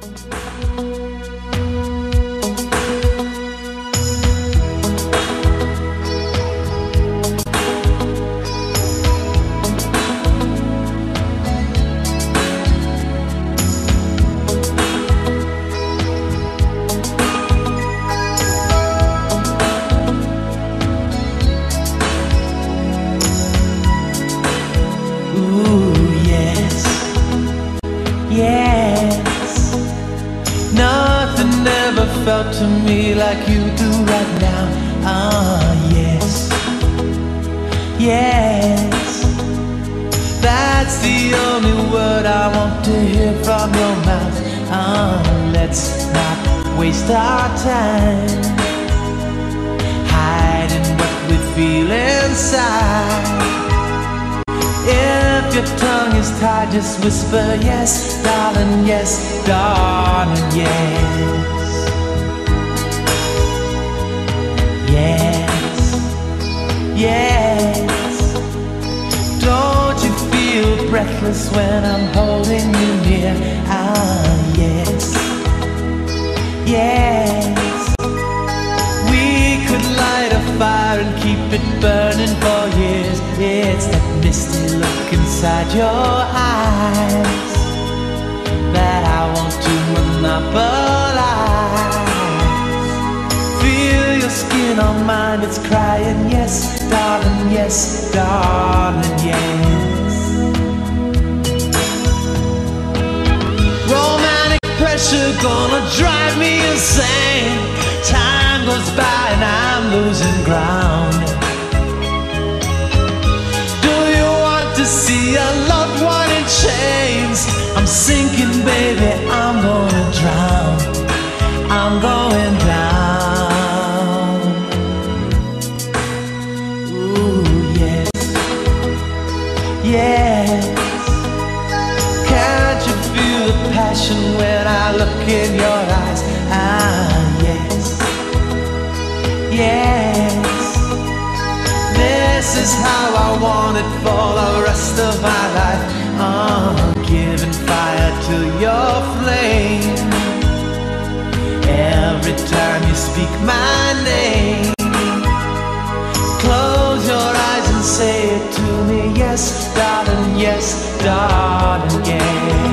Yes, nothing ever felt to me like you do right now. Ah, yes, yes, that's the only word I want to hear from your mouth. Ah, let's not waste our time hiding what we feel inside. If your tongue is tied, just whisper yes, darling, yes, darling, yes. Yes, yes. Don't you feel breathless when I'm holding you near? Ah, yes, yes. We could light a fire and keep it burning for years. It's that misty look inside your eyes that I want to monopolize. Feel your skin on mine, it's crying yes, darling, yes, darling, yes. Romantic pressure gonna drive me insane. Time goes by and I'm losing ground. See a loved one in chains. I'm sinking, baby, I'm gonna drown. I'm going down. Ooh, yes, yes. Can't you feel the passion when I look in your eyes? Ah, yes, yes. This is how I want it for the rest of my life. Giving fire to your flame every time you speak my name. Close your eyes and say it to me, yes, darling, yes, darling, yes.